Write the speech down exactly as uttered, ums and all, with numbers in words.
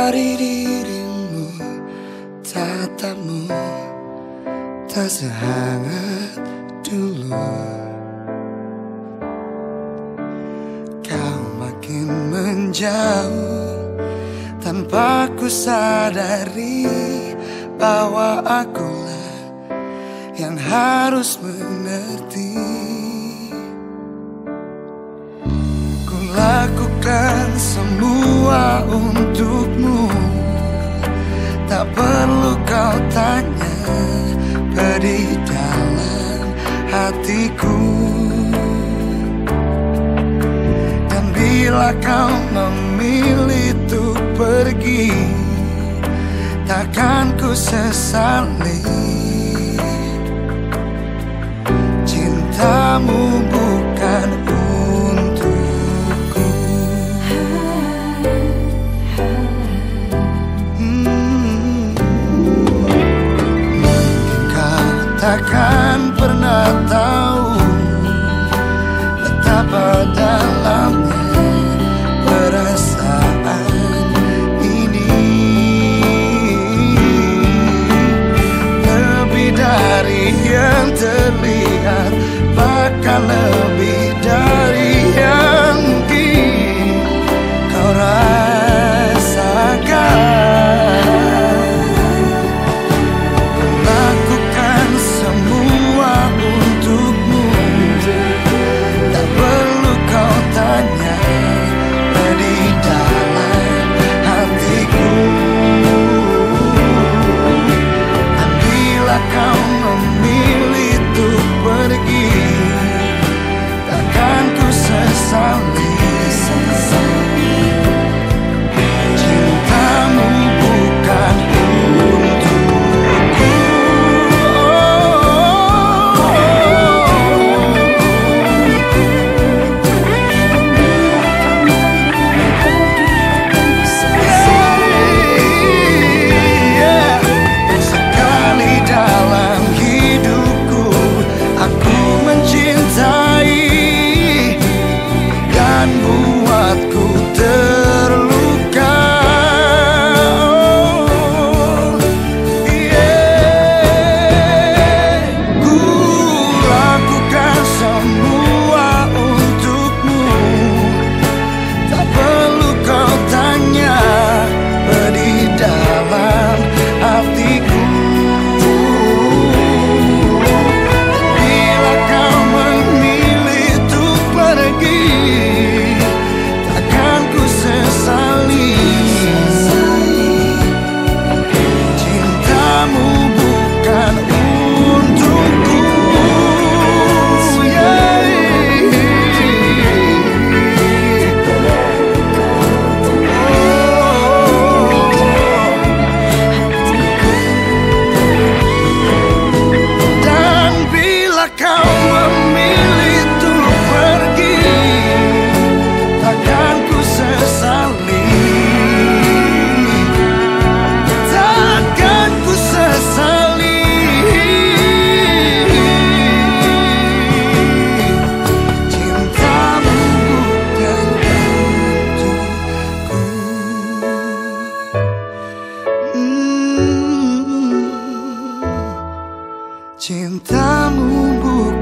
dari dirimu, tatapmu tak sehangat dulu. Kau makin menjauh tanpa ku sadari bahwa akulah yang harus mengerti. Ku lakukan semua untukmu, tak perlu kau tanya pedih dalam hatiku. Dan bila kau memilih untuk pergi, takkan ku sesali. Cintamu bukan untukku. hmm. Mungkin kau takkan pernah tahu betapa dalamnya perasaan ini. Lebih dari yang terlihat, bahkan lebih dari yang mungkin kau rasakan. Lakukan semua untukmu, tak perlu kau tanya pedih dalam hatiku. Dan bila kau memilih untuk pergi, takkan ku sesali. Cintamu bukan untukku. Yeah. Sekali dalam hidupku aku mencintai dan buatku terluka. Oh, yeah. Ku lakukan semua untukmu, tak perlu kau tanya pedih dalam hatiku. Bila kau memilih untuk pergi, takkan ku sesali. Cintamu bukan untukku. Yeah. Dan bila kau memilih untuk pergi, takkan ku sesali. Takkan ku sesali. Cintamu bukan untukku. Hmm. Cintamu bukan